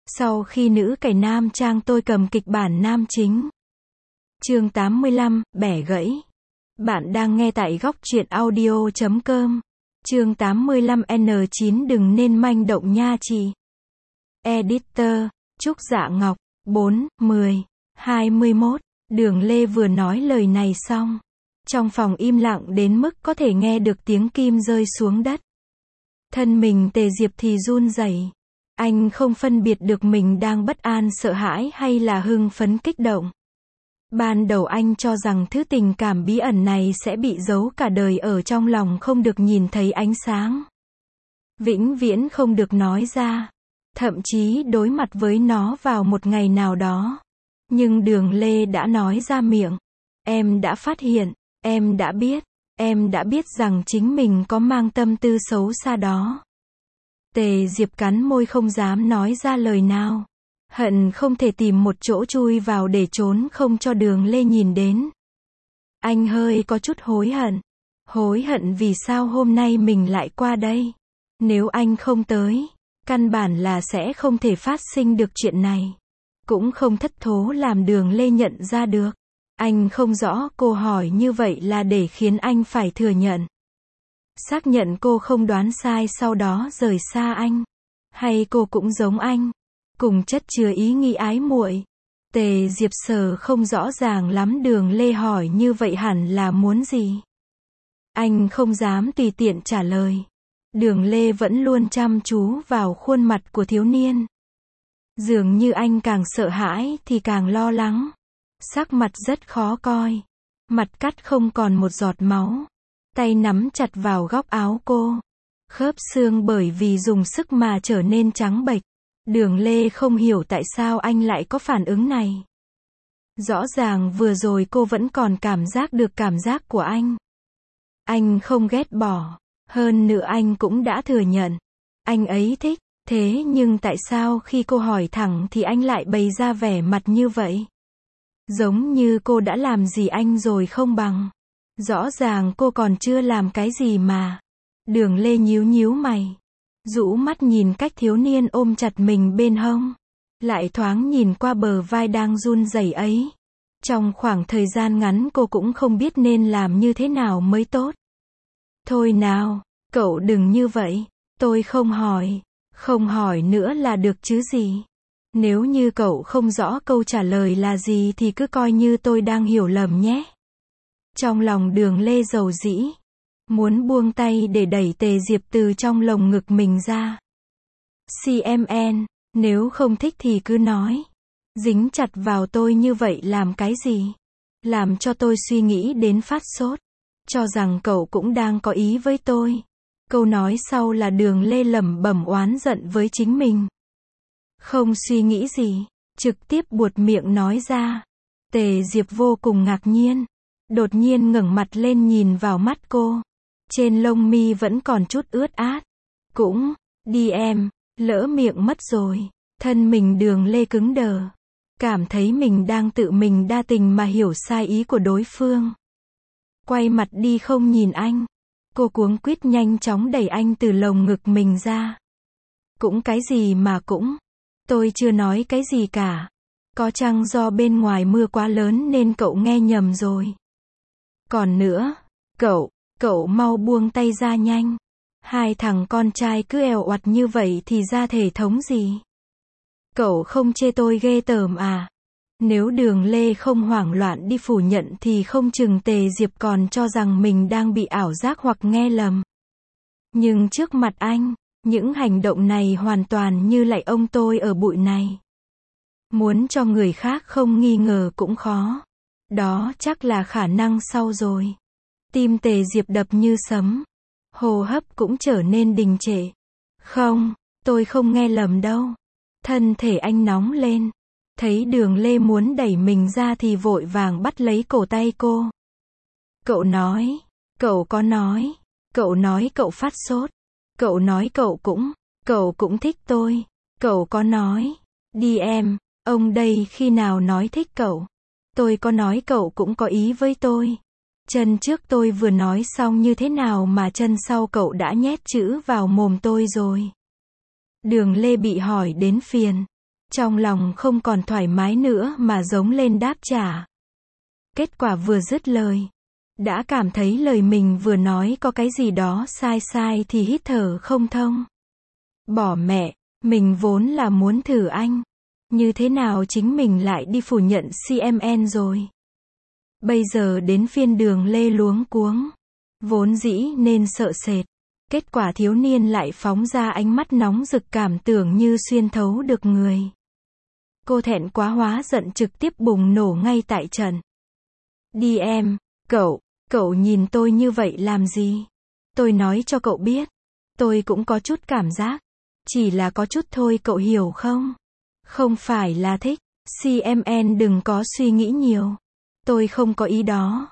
Sau khi nữ cải nam trang tôi cầm kịch bản nam chính. Chương 85, bẻ gãy. Bạn đang nghe tại góc truyện audio.com. Chương 85N9 đừng nên manh động nha chị. Editor, Trúc Dạ Ngọc, 4, 10, 21. Đường Lê vừa nói lời này xong. Trong phòng im lặng đến mức có thể nghe được tiếng kim rơi xuống đất. Thân mình Tề Diệp thì run rẩy. Anh không phân biệt được mình đang bất an sợ hãi hay là hưng phấn kích động. Ban đầu anh cho rằng thứ tình cảm bí ẩn này sẽ bị giấu cả đời ở trong lòng không được nhìn thấy ánh sáng. Vĩnh viễn không được nói ra. Thậm chí đối mặt với nó vào một ngày nào đó. Nhưng Đường Lê đã nói ra miệng. Em đã phát hiện, em đã biết rằng chính mình có mang tâm tư xấu xa đó. Tề Diệp cắn môi không dám nói ra lời nào. Hận không thể tìm một chỗ chui vào để trốn không cho Đường Lê nhìn đến. Anh hơi có chút hối hận. Hối hận vì sao hôm nay mình lại qua đây. Nếu anh không tới, căn bản là sẽ không thể phát sinh được chuyện này. Cũng không thất thố làm Đường Lê nhận ra được. Anh không rõ cô hỏi như vậy là để khiến anh phải thừa nhận. Xác nhận cô không đoán sai sau đó rời xa anh. Hay cô cũng giống anh. Cùng chất chứa ý nghĩ ái muội. Tề Diệp Sở không rõ ràng lắm Đường Lê hỏi như vậy hẳn là muốn gì. Anh không dám tùy tiện trả lời. Đường Lê vẫn luôn chăm chú vào khuôn mặt của thiếu niên. Dường như anh càng sợ hãi thì càng lo lắng. Sắc mặt rất khó coi. Mặt cắt không còn một giọt máu. Tay nắm chặt vào góc áo cô. Khớp xương bởi vì dùng sức mà trở nên trắng bệch. Đường Lê không hiểu tại sao anh lại có phản ứng này. Rõ ràng vừa rồi cô vẫn còn cảm giác được cảm giác của anh. Anh không ghét bỏ. Hơn nữa anh cũng đã thừa nhận. Anh ấy thích. Thế nhưng tại sao khi cô hỏi thẳng thì anh lại bày ra vẻ mặt như vậy? Giống như cô đã làm gì anh rồi không bằng. Rõ ràng cô còn chưa làm cái gì mà. Đường Lê nhíu nhíu mày. Rũ mắt nhìn cách thiếu niên ôm chặt mình bên hông. Lại thoáng nhìn qua bờ vai đang run rẩy ấy. Trong khoảng thời gian ngắn cô cũng không biết nên làm như thế nào mới tốt. Thôi nào, cậu đừng như vậy. Tôi không hỏi. Không hỏi nữa là được chứ gì. Nếu như cậu không rõ câu trả lời là gì thì cứ coi như tôi đang hiểu lầm nhé. Trong lòng Đường Lê dầu dĩ. Muốn buông tay để đẩy Tề Diệp từ trong lồng ngực mình ra. CMN, nếu không thích thì cứ nói. Dính chặt vào tôi như vậy làm cái gì? Làm cho tôi suy nghĩ đến phát sốt. Cho rằng cậu cũng đang có ý với tôi. Câu nói sau là Đường Lê lẩm bẩm oán giận với chính mình. Không suy nghĩ gì, trực tiếp buột miệng nói ra. Tề Diệp vô cùng ngạc nhiên. Đột nhiên ngẩng mặt lên nhìn vào mắt cô. Trên lông mi vẫn còn chút ướt át. Cũng, đi em, lỡ miệng mất rồi. Thân mình Đường Lê cứng đờ. Cảm thấy mình đang tự mình đa tình mà hiểu sai ý của đối phương. Quay mặt đi không nhìn anh. Cô cuống quýt nhanh chóng đẩy anh từ lồng ngực mình ra. Cũng cái gì mà cũng. Tôi chưa nói cái gì cả. Có chăng do bên ngoài mưa quá lớn nên cậu nghe nhầm rồi. Còn nữa, cậu mau buông tay ra nhanh. Hai thằng con trai cứ èo oặt như vậy thì ra thể thống gì? Cậu không chê tôi ghê tởm à? Nếu Đường Lê không hoảng loạn đi phủ nhận thì không chừng Tề Diệp còn cho rằng mình đang bị ảo giác hoặc nghe lầm. Nhưng trước mặt anh, những hành động này hoàn toàn như lạy ông tôi ở bụi này. Muốn cho người khác không nghi ngờ cũng khó. Đó chắc là khả năng sau rồi. Tim Tề Diệp đập như sấm. Hô hấp cũng trở nên đình trệ. Không, tôi không nghe lầm đâu. Thân thể anh nóng lên. Thấy Đường Lê muốn đẩy mình ra thì vội vàng bắt lấy cổ tay cô. Cậu nói, cậu có nói, cậu nói cậu phát sốt. Cậu nói cậu cũng thích tôi. Cậu có nói, đi em, ông đây khi nào nói thích cậu. Tôi có nói cậu cũng có ý với tôi. Chân trước tôi vừa nói xong như thế nào mà chân sau cậu đã nhét chữ vào mồm tôi rồi. Đường Lê bị hỏi đến phiền. Trong lòng không còn thoải mái nữa mà giống lên đáp trả. Kết quả vừa dứt lời, đã cảm thấy lời mình vừa nói có cái gì đó sai sai thì hít thở không thông. Bỏ mẹ, mình vốn là muốn thử anh. Như thế nào chính mình lại đi phủ nhận CMN rồi. Bây giờ đến phiên Đường Lê luống cuống. Vốn dĩ nên sợ sệt. Kết quả thiếu niên lại phóng ra ánh mắt nóng rực cảm tưởng như xuyên thấu được người. Cô thẹn quá hóa giận trực tiếp bùng nổ ngay tại trận. Đi em, cậu nhìn tôi như vậy làm gì? Tôi nói cho cậu biết. Tôi cũng có chút cảm giác. Chỉ là có chút thôi cậu hiểu không? Không phải là thích. CMN đừng có suy nghĩ nhiều. Tôi không có ý đó.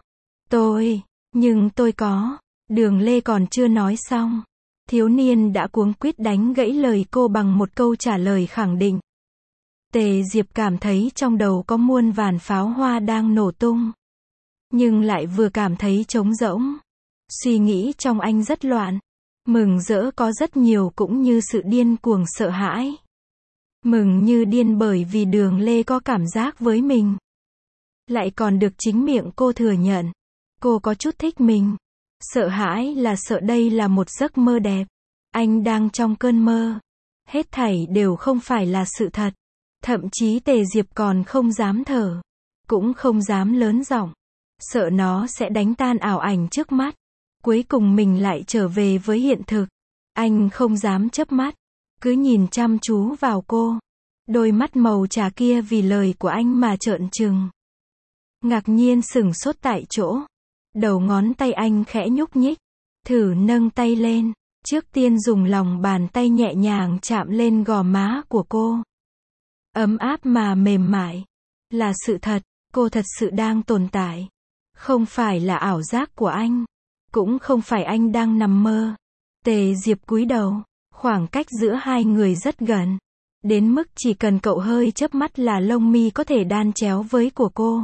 Nhưng tôi có. Đường Lê còn chưa nói xong. Thiếu niên đã cuống quýt đánh gãy lời cô bằng một câu trả lời khẳng định. Tề Diệp cảm thấy trong đầu có muôn vàn pháo hoa đang nổ tung. Nhưng lại vừa cảm thấy trống rỗng. Suy nghĩ trong anh rất loạn. Mừng rỡ có rất nhiều cũng như sự điên cuồng sợ hãi. Mừng như điên bởi vì Đường Lê có cảm giác với mình. Lại còn được chính miệng cô thừa nhận. Cô có chút thích mình. Sợ hãi là sợ đây là một giấc mơ đẹp. Anh đang trong cơn mơ. Hết thảy đều không phải là sự thật. Thậm chí Tề Diệp còn không dám thở. Cũng không dám lớn giọng. Sợ nó sẽ đánh tan ảo ảnh trước mắt. Cuối cùng mình lại trở về với hiện thực. Anh không dám chớp mắt. Cứ nhìn chăm chú vào cô. Đôi mắt màu trà kia vì lời của anh mà trợn trừng. Ngạc nhiên sửng sốt tại chỗ. Đầu ngón tay anh khẽ nhúc nhích. Thử nâng tay lên. Trước tiên dùng lòng bàn tay nhẹ nhàng chạm lên gò má của cô. Ấm áp mà mềm mại. Là sự thật. Cô thật sự đang tồn tại. Không phải là ảo giác của anh. Cũng không phải anh đang nằm mơ. Tề Diệp cúi đầu. Khoảng cách giữa hai người rất gần. Đến mức chỉ cần cậu hơi chớp mắt là lông mi có thể đan chéo với của cô.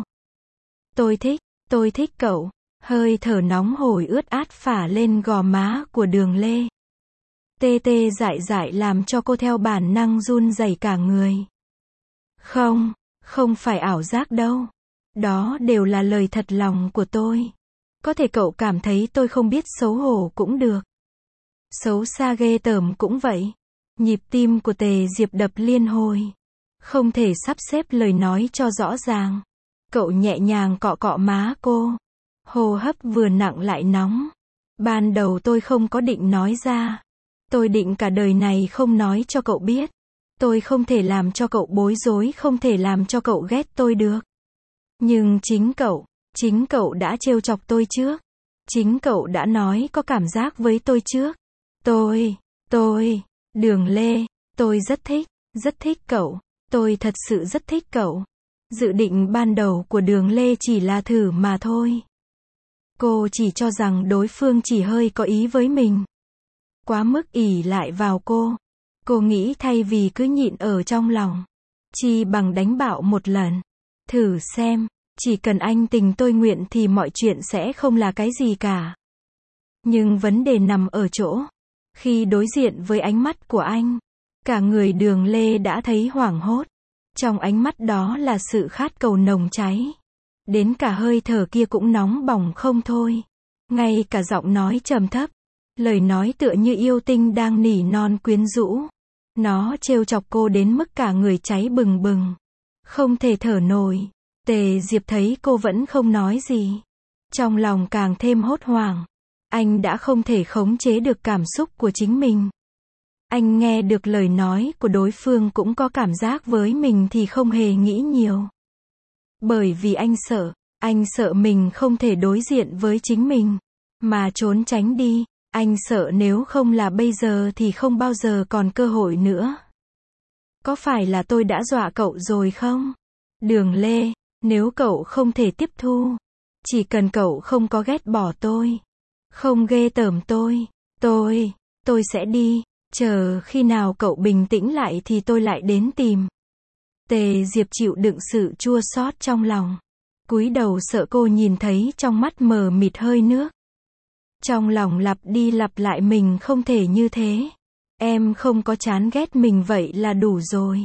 Tôi thích cậu. Hơi thở nóng hổi ướt át phả lên gò má của Đường Lê. Tê tê dại dại làm cho cô theo bản năng run rẩy cả người. Không phải ảo giác đâu. Đó đều là lời thật lòng của tôi. Có thể cậu cảm thấy tôi không biết xấu hổ cũng được. Xấu xa ghê tởm cũng vậy. Nhịp tim của Tề Diệp đập liên hồi. Không thể sắp xếp lời nói cho rõ ràng. Cậu nhẹ nhàng cọ cọ má cô. Hô hấp vừa nặng lại nóng. Ban đầu tôi không có định nói ra. Tôi định cả đời này không nói cho cậu biết. Tôi không thể làm cho cậu bối rối, không thể làm cho cậu ghét tôi được. Nhưng chính cậu đã trêu chọc tôi trước. Chính cậu đã nói có cảm giác với tôi trước. Đường Lê, tôi rất thích cậu. Tôi thật sự rất thích cậu. Dự định ban đầu của Đường Lê chỉ là thử mà thôi. Cô chỉ cho rằng đối phương chỉ hơi có ý với mình. Quá mức ỷ lại vào cô. Cô nghĩ thay vì cứ nhịn ở trong lòng, chi bằng đánh bạo một lần. Thử xem, chỉ cần anh tình tôi nguyện thì mọi chuyện sẽ không là cái gì cả. Nhưng vấn đề nằm ở chỗ, khi đối diện với ánh mắt của anh, cả người Đường Lê đã thấy hoảng hốt. Trong ánh mắt đó là sự khát cầu nồng cháy. Đến cả hơi thở kia cũng nóng bỏng không thôi. Ngay cả giọng nói trầm thấp, lời nói tựa như yêu tinh đang nỉ non quyến rũ. Nó trêu chọc cô đến mức cả người cháy bừng bừng. Không thể thở nổi. Tề Diệp thấy cô vẫn không nói gì. Trong lòng càng thêm hốt hoảng. Anh đã không thể khống chế được cảm xúc của chính mình. Anh nghe được lời nói của đối phương cũng có cảm giác với mình thì không hề nghĩ nhiều. Bởi vì anh sợ mình không thể đối diện với chính mình, mà trốn tránh đi. Anh sợ nếu không là bây giờ thì không bao giờ còn cơ hội nữa. Có phải là tôi đã dọa cậu rồi không? Đường Lê, nếu cậu không thể tiếp thu, chỉ cần cậu không có ghét bỏ tôi, không ghê tởm tôi sẽ đi, chờ khi nào cậu bình tĩnh lại thì tôi lại đến tìm. Tề Diệp chịu đựng sự chua xót trong lòng, cúi đầu sợ cô nhìn thấy trong mắt mờ mịt hơi nước. Trong lòng lặp đi lặp lại mình không thể như thế. Em không có chán ghét mình vậy là đủ rồi.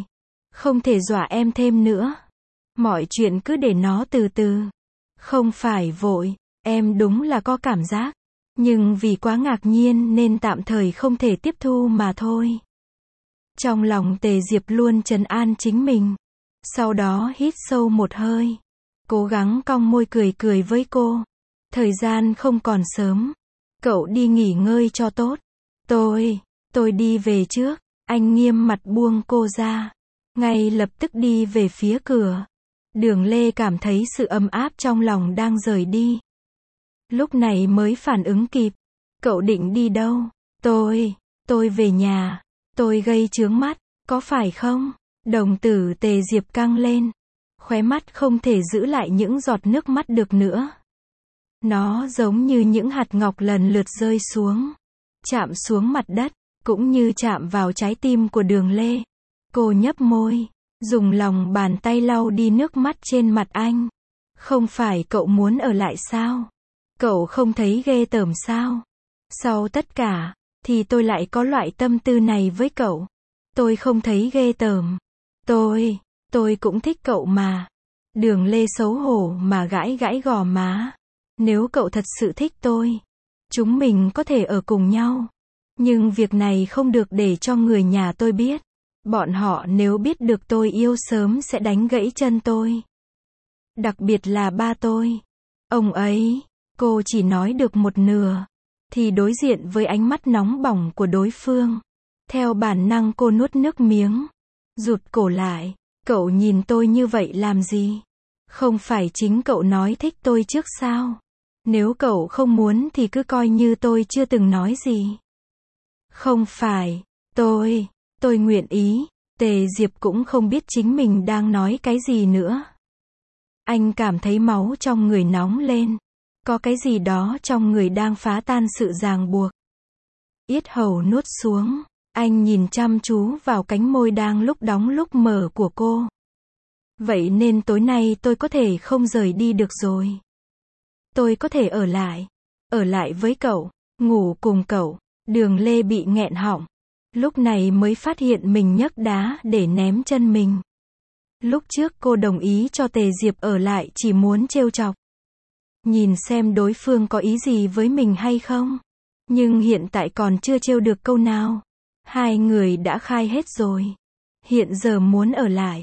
Không thể dọa em thêm nữa. Mọi chuyện cứ để nó từ từ. Không phải vội, em đúng là có cảm giác. Nhưng vì quá ngạc nhiên nên tạm thời không thể tiếp thu mà thôi. Trong lòng Tề Diệp luôn trấn an chính mình. Sau đó hít sâu một hơi. Cố gắng cong môi cười cười với cô. Thời gian không còn sớm. Cậu đi nghỉ ngơi cho tốt. Tôi đi về trước. Anh nghiêm mặt buông cô ra. Ngay lập tức đi về phía cửa. Đường Lê cảm thấy sự ấm áp trong lòng đang rời đi. Lúc này mới phản ứng kịp. Cậu định đi đâu? Tôi về nhà. Tôi gây chướng mắt, có phải không? Đồng tử Tề Diệp căng lên. Khóe mắt không thể giữ lại những giọt nước mắt được nữa. Nó giống như những hạt ngọc lần lượt rơi xuống. Chạm xuống mặt đất, cũng như chạm vào trái tim của Đường Lê. Cô nhấp môi, dùng lòng bàn tay lau đi nước mắt trên mặt anh. Không phải cậu muốn ở lại sao? Cậu không thấy ghê tởm sao? Sau tất cả, thì tôi lại có loại tâm tư này với cậu. Tôi không thấy ghê tởm. Tôi cũng thích cậu mà. Đường Lê xấu hổ mà gãi gãi gò má. Nếu cậu thật sự thích tôi, chúng mình có thể ở cùng nhau. Nhưng việc này không được để cho người nhà tôi biết. Bọn họ nếu biết được tôi yêu sớm sẽ đánh gãy chân tôi. Đặc biệt là ba tôi. Ông ấy, cô chỉ nói được một nửa. Thì đối diện với ánh mắt nóng bỏng của đối phương. Theo bản năng cô nuốt nước miếng. Rụt cổ lại. Cậu nhìn tôi như vậy làm gì? Không phải chính cậu nói thích tôi trước sao? Nếu cậu không muốn thì cứ coi như tôi chưa từng nói gì. Không phải, tôi nguyện ý. Tề Diệp cũng không biết chính mình đang nói cái gì nữa. Anh cảm thấy máu trong người nóng lên. Có cái gì đó trong người đang phá tan sự ràng buộc. Yết hầu nuốt xuống. Anh nhìn chăm chú vào cánh môi đang lúc đóng lúc mở của cô. Vậy nên tối nay tôi có thể không rời đi được rồi. Tôi có thể ở lại với cậu, ngủ cùng cậu. Đường Lê bị nghẹn họng. Lúc này mới phát hiện mình nhấc đá để ném chân mình. Lúc trước cô đồng ý cho Tề Diệp ở lại chỉ muốn trêu chọc. Nhìn xem đối phương có ý gì với mình hay không. Nhưng hiện tại còn chưa trêu được câu nào. Hai người đã khai hết rồi. Hiện giờ muốn ở lại.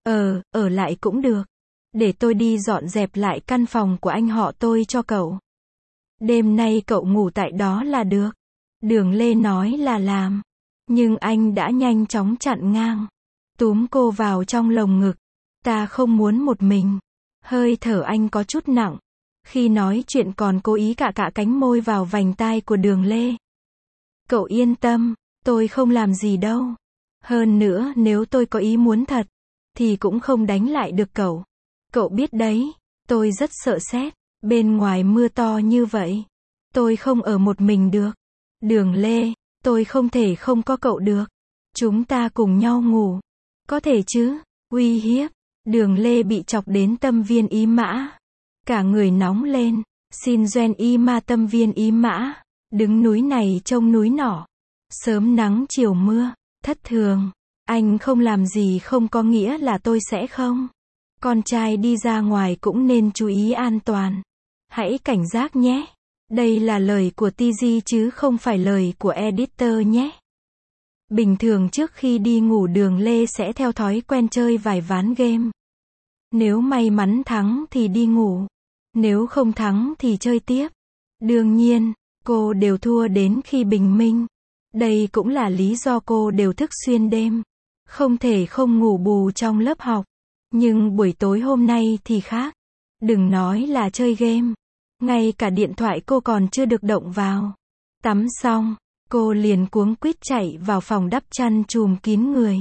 Ở lại cũng được. Để tôi đi dọn dẹp lại căn phòng của anh họ tôi cho cậu. Đêm nay cậu ngủ tại đó là được. Đường Lê nói là làm. Nhưng anh đã nhanh chóng chặn ngang. Túm cô vào trong lồng ngực. Ta không muốn một mình. Hơi thở anh có chút nặng. Khi nói chuyện còn cố ý cạ cánh môi vào vành tai của Đường Lê. Cậu yên tâm, tôi không làm gì đâu. Hơn nữa nếu tôi có ý muốn thật, thì cũng không đánh lại được cậu. Cậu biết đấy, tôi rất sợ sét. Bên ngoài mưa to như vậy. Tôi không ở một mình được. Đường Lê, tôi không thể không có cậu được. Chúng ta cùng nhau ngủ. Có thể chứ? Uy hiếp. Đường Lê bị chọc đến tâm viên ý mã. Cả người nóng lên. Xin Doen y ma tâm viên ý mã. Đứng núi này trông núi nọ. Sớm nắng chiều mưa. Thất thường. Anh không làm gì không có nghĩa là tôi sẽ không. Con trai đi ra ngoài cũng nên chú ý an toàn. Hãy cảnh giác nhé. Đây là lời của TG chứ không phải lời của editor nhé. Bình thường trước khi đi ngủ Đường Lê sẽ theo thói quen chơi vài ván game. Nếu may mắn thắng thì đi ngủ. Nếu không thắng thì chơi tiếp. Đương nhiên, cô đều thua đến khi bình minh. Đây cũng là lý do cô đều thức xuyên đêm. Không thể không ngủ bù trong lớp học. Nhưng buổi tối hôm nay thì khác. Đừng nói là chơi game. Ngay cả điện thoại cô còn chưa được động vào. Tắm xong, cô liền cuống quýt chạy vào phòng đắp chăn chùm kín người.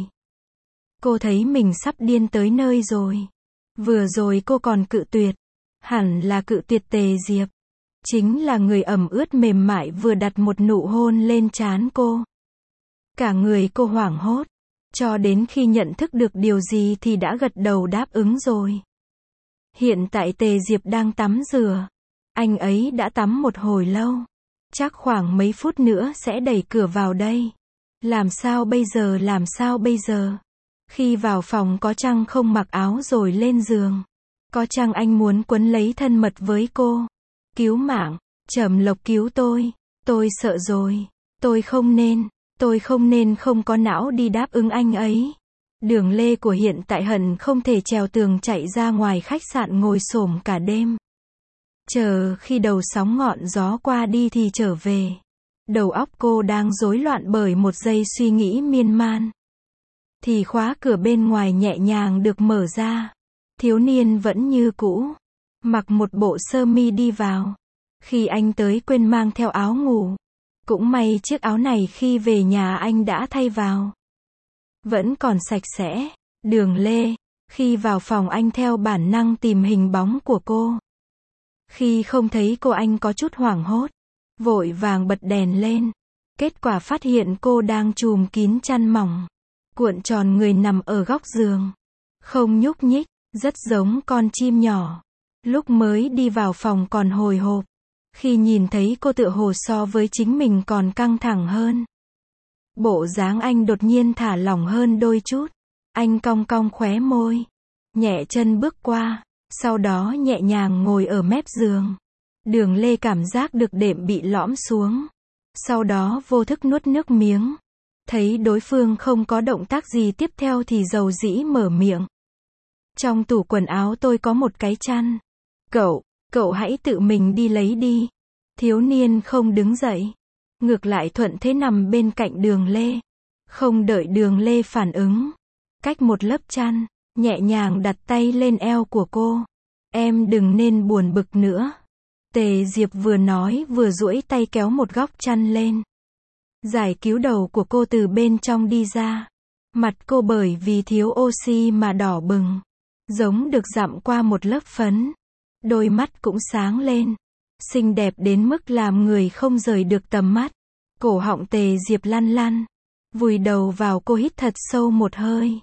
Cô thấy mình sắp điên tới nơi rồi. Vừa rồi cô còn cự tuyệt. Hẳn là cự tuyệt Tề Diệp. Chính là người ẩm ướt mềm mại vừa đặt một nụ hôn lên trán cô. Cả người cô hoảng hốt. Cho đến khi nhận thức được điều gì thì đã gật đầu đáp ứng rồi. Hiện tại Tề Diệp đang tắm rửa. Anh ấy đã tắm một hồi lâu. Chắc khoảng mấy phút nữa sẽ đẩy cửa vào đây. Làm sao bây giờ? Khi vào phòng có chăng không mặc áo rồi lên giường. Có chăng anh muốn quấn lấy thân mật với cô. Cứu mạng, Trầm Lộc cứu tôi sợ rồi. Tôi không nên không có não đi đáp ứng anh ấy. Đường Lê của hiện tại hận không thể trèo tường chạy ra ngoài khách sạn ngồi xổm cả đêm. Chờ khi đầu sóng ngọn gió qua đi thì trở về. Đầu óc cô đang rối loạn bởi một giây suy nghĩ miên man. Thì khóa cửa bên ngoài nhẹ nhàng được mở ra. Thiếu niên vẫn như cũ. Mặc một bộ sơ mi đi vào. Khi anh tới quên mang theo áo ngủ. Cũng may chiếc áo này khi về nhà anh đã thay vào. Vẫn còn sạch sẽ. Đường Lê. Khi vào phòng anh theo bản năng tìm hình bóng của cô. Khi không thấy cô anh có chút hoảng hốt. Vội vàng bật đèn lên. Kết quả phát hiện cô đang trùm kín chăn mỏng. Cuộn tròn người nằm ở góc giường. Không nhúc nhích. Rất giống con chim nhỏ. Lúc mới đi vào phòng còn hồi hộp. Khi nhìn thấy cô tựa hồ so với chính mình còn căng thẳng hơn. Bộ dáng anh đột nhiên thả lỏng hơn đôi chút. Anh cong cong khóe môi. Nhẹ chân bước qua. Sau đó nhẹ nhàng ngồi ở mép giường. Đường Lê cảm giác được đệm bị lõm xuống. Sau đó vô thức nuốt nước miếng. Thấy đối phương không có động tác gì tiếp theo thì dầu dĩ mở miệng. Trong tủ quần áo tôi có một cái chăn. Cậu hãy tự mình đi lấy đi. Thiếu niên không đứng dậy. Ngược lại thuận thế nằm bên cạnh Đường Lê. Không đợi Đường Lê phản ứng. Cách một lớp chăn, nhẹ nhàng đặt tay lên eo của cô. Em đừng nên buồn bực nữa. Tề Diệp vừa nói vừa duỗi tay kéo một góc chăn lên. Giải cứu đầu của cô từ bên trong đi ra. Mặt cô bởi vì thiếu oxy mà đỏ bừng. Giống được dặm qua một lớp phấn. Đôi mắt cũng sáng lên. Xinh đẹp đến mức làm người không rời được tầm mắt. Cổ họng Tề Diệp lăn lăn. Vùi đầu vào cô hít thật sâu một hơi.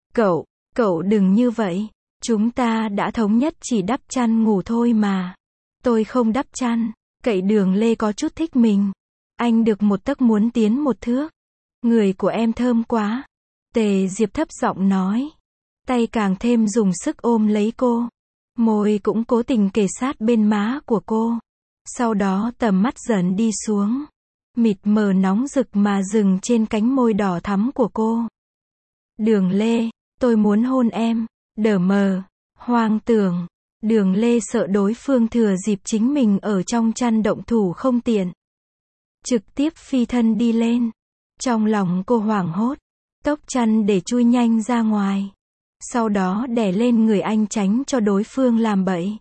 Cậu đừng như vậy. Chúng ta đã thống nhất chỉ đắp chăn ngủ thôi mà. Tôi không đắp chăn. Cậy Đường Lê có chút thích mình. Anh được một tấc muốn tiến một thước. Người của em thơm quá. Tề Diệp thấp giọng nói. Tay càng thêm dùng sức ôm lấy cô. Môi cũng cố tình kề sát bên má của cô. Sau đó tầm mắt dần đi xuống. Mịt mờ nóng rực mà dừng trên cánh môi đỏ thắm của cô. Đường Lê, tôi muốn hôn em. Đờ mờ, hoang tưởng. Đường Lê sợ đối phương thừa dịp chính mình ở trong chăn động thủ không tiện. Trực tiếp phi thân đi lên. Trong lòng cô hoảng hốt. Tốc chăn để chui nhanh ra ngoài. Sau đó đè lên người anh tránh cho đối phương làm bậy.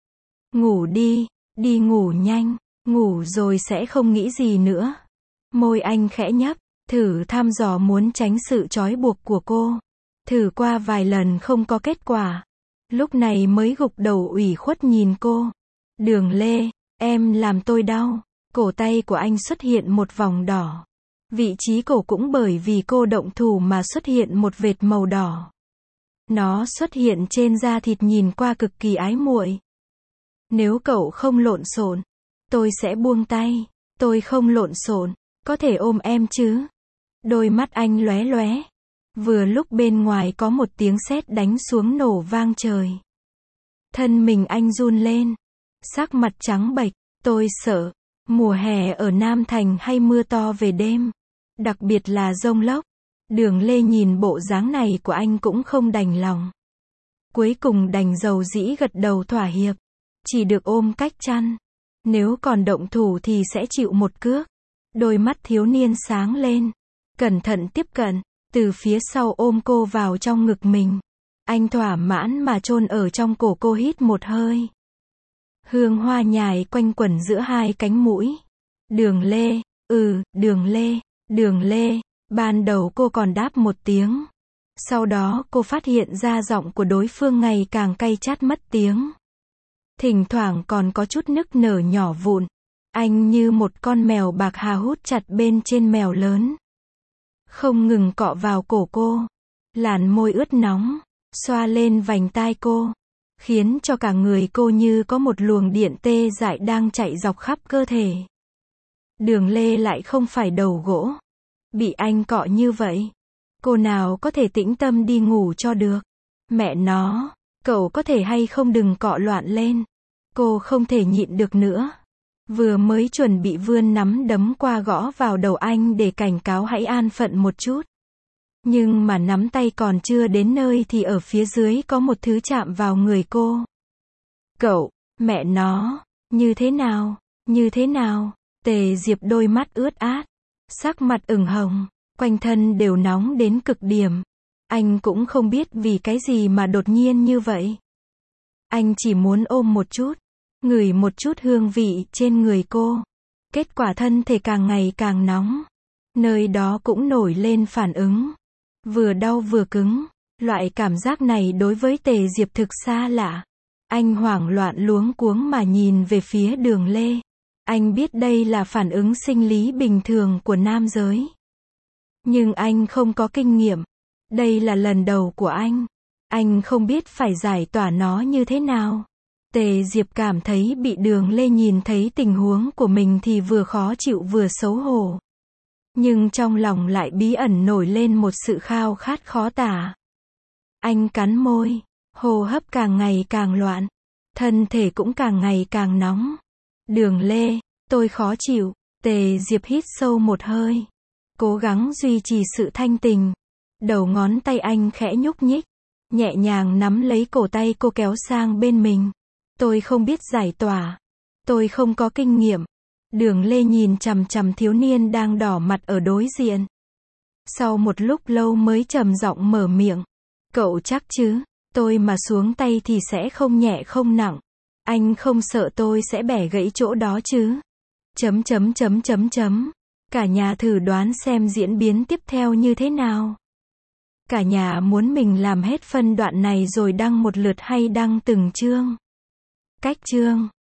Ngủ đi ngủ nhanh. Ngủ rồi sẽ không nghĩ gì nữa. Môi anh khẽ nhấp. Thử thăm dò muốn tránh sự trói buộc của cô. Thử qua vài lần không có kết quả. Lúc này mới gục đầu ủy khuất nhìn cô. Đường Lê, em làm tôi đau. Cổ tay của anh xuất hiện một vòng đỏ. Vị trí cổ cũng bởi vì cô động thủ mà xuất hiện một vệt màu đỏ. Nó xuất hiện trên da thịt nhìn qua cực kỳ ái muội. Nếu cậu không lộn xộn, tôi sẽ buông tay. Tôi không lộn xộn, có thể ôm em chứ? Đôi mắt anh lóe lóe. Vừa lúc bên ngoài có một tiếng sét đánh xuống nổ vang trời. Thân mình anh run lên. Sắc mặt trắng bệch. Tôi sợ. Mùa hè ở Nam Thành hay mưa to về đêm. Đặc biệt là dông lốc. Đường Lê nhìn bộ dáng này của anh cũng không đành lòng. Cuối cùng đành dầu dĩ gật đầu thỏa hiệp. Chỉ được ôm cách chăn. Nếu còn động thủ thì sẽ chịu một cước. Đôi mắt thiếu niên sáng lên. Cẩn thận tiếp cận. Từ phía sau ôm cô vào trong ngực mình. Anh thỏa mãn mà chôn ở trong cổ cô hít một hơi. Hương hoa nhài quanh quẩn giữa hai cánh mũi. Đường Lê, Đường Lê. Ban đầu cô còn đáp một tiếng. Sau đó cô phát hiện ra giọng của đối phương ngày càng cay chát mất tiếng. Thỉnh thoảng còn có chút nức nở nhỏ vụn. Anh như một con mèo bạc hà hút chặt bên trên mèo lớn. Không ngừng cọ vào cổ cô. Làn môi ướt nóng, xoa lên vành tai cô. Khiến cho cả người cô như có một luồng điện tê dại đang chạy dọc khắp cơ thể. Đường Lê lại không phải đầu gỗ. Bị anh cọ như vậy. Cô nào có thể tĩnh tâm đi ngủ cho được. Mẹ nó, cậu có thể hay không đừng cọ loạn lên. Cô không thể nhịn được nữa. Vừa mới chuẩn bị vươn nắm đấm qua gõ vào đầu anh để cảnh cáo hãy an phận một chút. Nhưng mà nắm tay còn chưa đến nơi thì ở phía dưới có một thứ chạm vào người cô. Cậu, mẹ nó, như thế nào, như thế nào? Tề Diệp đôi mắt ướt át, sắc mặt ửng hồng, quanh thân đều nóng đến cực điểm. Anh cũng không biết vì cái gì mà đột nhiên như vậy. Anh chỉ muốn ôm một chút, ngửi một chút hương vị trên người cô. Kết quả thân thể càng ngày càng nóng. Nơi đó cũng nổi lên phản ứng. Vừa đau vừa cứng. Loại cảm giác này đối với Tề Diệp thực xa lạ. Anh hoảng loạn luống cuống mà nhìn về phía Đường Lê. Anh biết đây là phản ứng sinh lý bình thường của nam giới. Nhưng anh không có kinh nghiệm. Đây là lần đầu của anh. Anh không biết phải giải tỏa nó như thế nào. Tề Diệp cảm thấy bị Đường Lê nhìn thấy tình huống của mình thì vừa khó chịu vừa xấu hổ. Nhưng trong lòng lại bí ẩn nổi lên một sự khao khát khó tả. Anh cắn môi, hô hấp càng ngày càng loạn, thân thể cũng càng ngày càng nóng. Đường Lê, tôi khó chịu. Tề Diệp hít sâu một hơi, cố gắng duy trì sự thanh tình. Đầu ngón tay anh khẽ nhúc nhích, nhẹ nhàng nắm lấy cổ tay cô kéo sang bên mình. Tôi không biết giải tỏa. Tôi không có kinh nghiệm. Đường Lê nhìn chằm chằm thiếu niên đang đỏ mặt ở đối diện. Sau một lúc lâu mới trầm giọng mở miệng. Cậu chắc chứ, tôi mà xuống tay thì sẽ không nhẹ không nặng. Anh không sợ tôi sẽ bẻ gãy chỗ đó chứ? Cả nhà thử đoán xem diễn biến tiếp theo như thế nào. Cả nhà muốn mình làm hết phân đoạn này rồi đăng một lượt hay đăng từng chương? Cách chương